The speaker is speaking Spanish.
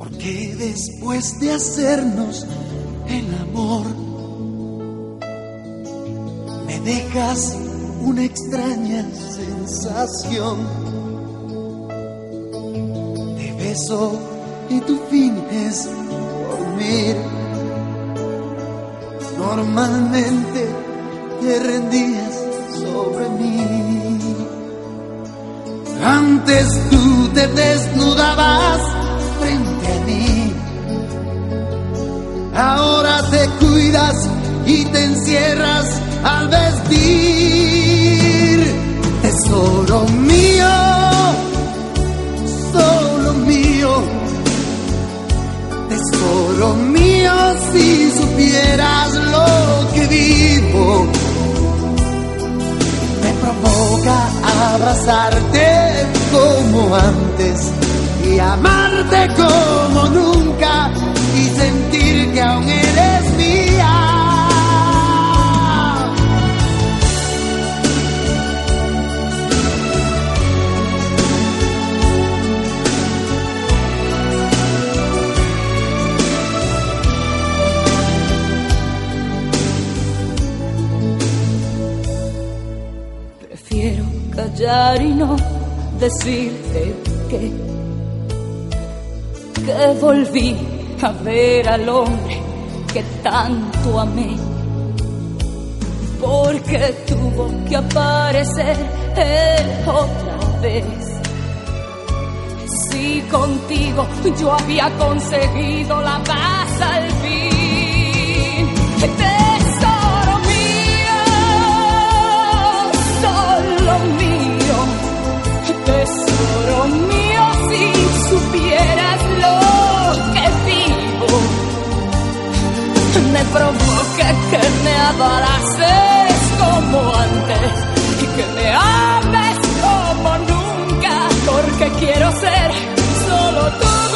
Que después de hacernos el amor me dejas una extraña sensación. Te beso y tú finges dormir. Normalmente te rendías sobre mí. Antes tú te desnudabas frente a mí, ahora te cuidas y te encierras al vestir. Tesoro mío, solo mío, tesoro mío, si supieras lo que vivo. Me provoca abrazarte como antes y amarte como nunca y sentir que aún eres mía. Prefiero callar y no decirte que volví a ver al hombre que tanto amé, porque tuvo que aparecer él otra vez. Si contigo yo había conseguido la paz al fin. Tesoro mío, solo mío, tesoro mío, si supieras lo que vivo. Me provoca que me abraces como antes y que me ames como nunca, porque quiero ser solo tú.